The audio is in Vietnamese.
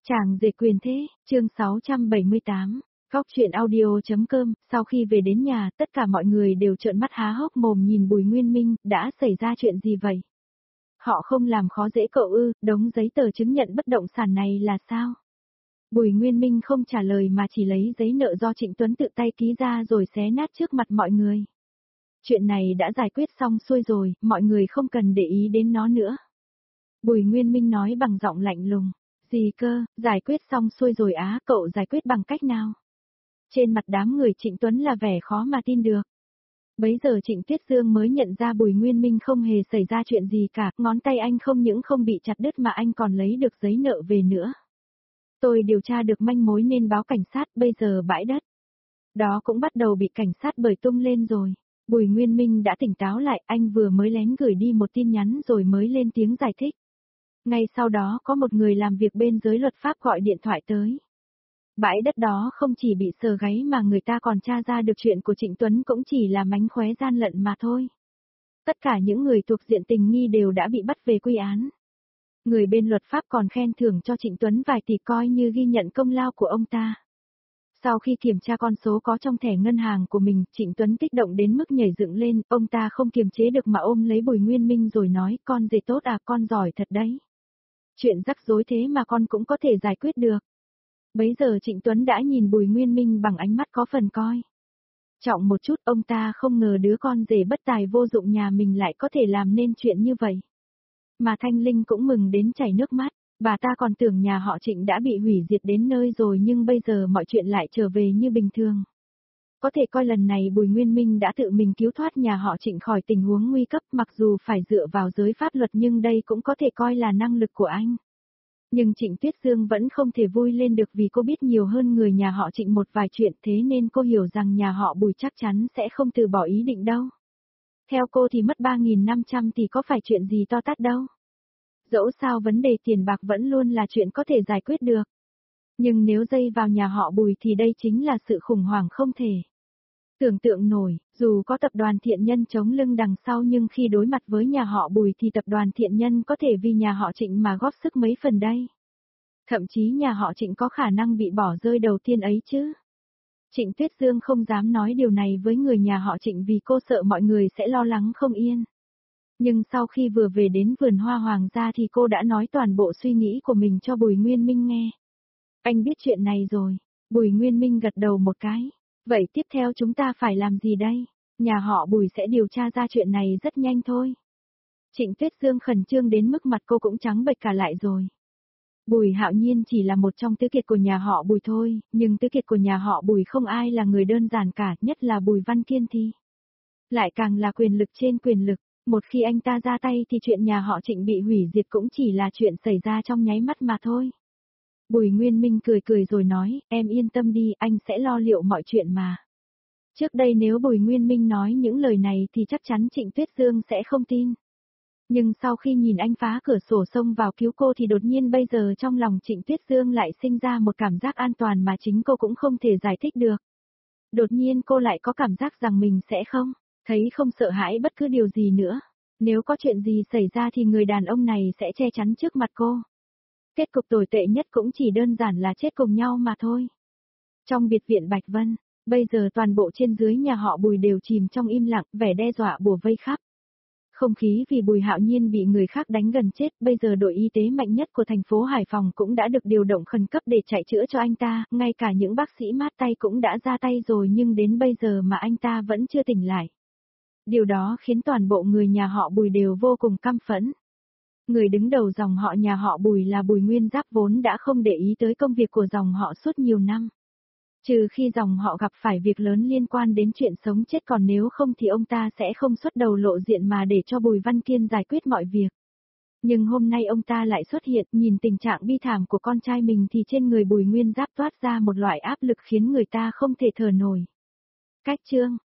Chàng rể quyền thế, chương 678, góc truyện audio.com, sau khi về đến nhà, tất cả mọi người đều trợn mắt há hốc mồm nhìn Bùi Nguyên Minh, đã xảy ra chuyện gì vậy? Họ không làm khó dễ cậu ư, đống giấy tờ chứng nhận bất động sản này là sao? Bùi Nguyên Minh không trả lời mà chỉ lấy giấy nợ do Trịnh Tuấn tự tay ký ra rồi xé nát trước mặt mọi người. Chuyện này đã giải quyết xong xuôi rồi, mọi người không cần để ý đến nó nữa. Bùi Nguyên Minh nói bằng giọng lạnh lùng. Gì cơ, giải quyết xong xuôi rồi á, cậu giải quyết bằng cách nào? Trên mặt đám người Trịnh Tuấn là vẻ khó mà tin được. Bấy giờ Trịnh Tuyết Dương mới nhận ra Bùi Nguyên Minh không hề xảy ra chuyện gì cả, ngón tay anh không những không bị chặt đứt mà anh còn lấy được giấy nợ về nữa. Tôi điều tra được manh mối nên báo cảnh sát, bây giờ bãi đất đó cũng bắt đầu bị cảnh sát bới tung lên rồi. Bùi Nguyên Minh đã tỉnh táo lại, anh vừa mới lén gửi đi một tin nhắn rồi mới lên tiếng giải thích. Ngay sau đó có một người làm việc bên giới luật pháp gọi điện thoại tới. Bãi đất đó không chỉ bị sờ gáy mà người ta còn tra ra được chuyện của Trịnh Tuấn cũng chỉ là mánh khóe gian lận mà thôi. Tất cả những người thuộc diện tình nghi đều đã bị bắt về quy án. Người bên luật pháp còn khen thưởng cho Trịnh Tuấn vài tỷ coi như ghi nhận công lao của ông ta. Sau khi kiểm tra con số có trong thẻ ngân hàng của mình, Trịnh Tuấn kích động đến mức nhảy dựng lên, ông ta không kiềm chế được mà ôm lấy Bùi Nguyên Minh rồi nói, con rể tốt à, con giỏi thật đấy. Chuyện rắc rối thế mà con cũng có thể giải quyết được. Bấy giờ Trịnh Tuấn đã nhìn Bùi Nguyên Minh bằng ánh mắt có phần coi trọng một chút, ông ta không ngờ đứa con rể bất tài vô dụng nhà mình lại có thể làm nên chuyện như vậy. Mà Thanh Linh cũng mừng đến chảy nước mắt, bà ta còn tưởng nhà họ Trịnh đã bị hủy diệt đến nơi rồi nhưng bây giờ mọi chuyện lại trở về như bình thường. Có thể coi lần này Bùi Nguyên Minh đã tự mình cứu thoát nhà họ Trịnh khỏi tình huống nguy cấp, mặc dù phải dựa vào giới pháp luật nhưng đây cũng có thể coi là năng lực của anh. Nhưng Trịnh Tuyết Dương vẫn không thể vui lên được vì cô biết nhiều hơn người nhà họ Trịnh một vài chuyện, thế nên cô hiểu rằng nhà họ Bùi chắc chắn sẽ không từ bỏ ý định đâu. Theo cô thì mất 3.500 thì có phải chuyện gì to tát đâu. Dẫu sao vấn đề tiền bạc vẫn luôn là chuyện có thể giải quyết được. Nhưng nếu dây vào nhà họ Bùi thì đây chính là sự khủng hoảng không thể tưởng tượng nổi. Dù có tập đoàn Thiện Nhân chống lưng đằng sau nhưng khi đối mặt với nhà họ Bùi thì tập đoàn Thiện Nhân có thể vì nhà họ Trịnh mà góp sức mấy phần đây. Thậm chí nhà họ Trịnh có khả năng bị bỏ rơi đầu tiên ấy chứ. Trịnh Tuyết Dương không dám nói điều này với người nhà họ Trịnh vì cô sợ mọi người sẽ lo lắng không yên. Nhưng sau khi vừa về đến vườn hoa hoàng gia thì cô đã nói toàn bộ suy nghĩ của mình cho Bùi Nguyên Minh nghe. Anh biết chuyện này rồi. Bùi Nguyên Minh gật đầu một cái. Vậy tiếp theo chúng ta phải làm gì đây? Nhà họ Bùi sẽ điều tra ra chuyện này rất nhanh thôi. Trịnh Tuyết Dương khẩn trương đến mức mặt cô cũng trắng bệch cả lại rồi. Bùi Hạo Nhiên chỉ là một trong tứ kiệt của nhà họ Bùi thôi, nhưng tứ kiệt của nhà họ Bùi không ai là người đơn giản cả, nhất là Bùi Văn Kiên thì lại càng là quyền lực trên quyền lực. Một khi anh ta ra tay thì chuyện nhà họ Trịnh bị hủy diệt cũng chỉ là chuyện xảy ra trong nháy mắt mà thôi. Bùi Nguyên Minh cười cười rồi nói, em yên tâm đi, anh sẽ lo liệu mọi chuyện mà. Trước đây nếu Bùi Nguyên Minh nói những lời này thì chắc chắn Trịnh Tuyết Dương sẽ không tin. Nhưng sau khi nhìn anh phá cửa sổ xông vào cứu cô thì đột nhiên bây giờ trong lòng Trịnh Tuyết Dương lại sinh ra một cảm giác an toàn mà chính cô cũng không thể giải thích được. Đột nhiên cô lại có cảm giác rằng mình sẽ thấy không sợ hãi bất cứ điều gì nữa. Nếu có chuyện gì xảy ra thì người đàn ông này sẽ che chắn trước mặt cô. Kết cục tồi tệ nhất cũng chỉ đơn giản là chết cùng nhau mà thôi. Trong biệt viện Bạch Vân, bây giờ toàn bộ trên dưới nhà họ Bùi đều chìm trong im lặng, vẻ đe dọa bủa vây khắp. Không khí vì Bùi Hạo Nhiên bị người khác đánh gần chết, bây giờ đội y tế mạnh nhất của thành phố Hải Phòng cũng đã được điều động khẩn cấp để chạy chữa cho anh ta, ngay cả những bác sĩ mát tay cũng đã ra tay rồi nhưng đến bây giờ mà anh ta vẫn chưa tỉnh lại. Điều đó khiến toàn bộ người nhà họ Bùi đều vô cùng căm phẫn. Người đứng đầu dòng họ nhà họ Bùi là Bùi Nguyên Giáp vốn đã không để ý tới công việc của dòng họ suốt nhiều năm. Trừ khi dòng họ gặp phải việc lớn liên quan đến chuyện sống chết, còn nếu không thì ông ta sẽ không xuất đầu lộ diện mà để cho Bùi Văn Kiên giải quyết mọi việc. Nhưng hôm nay ông ta lại xuất hiện, nhìn tình trạng bi thảm của con trai mình thì trên người Bùi Nguyên Giáp toát ra một loại áp lực khiến người ta không thể thở nổi. Cách chương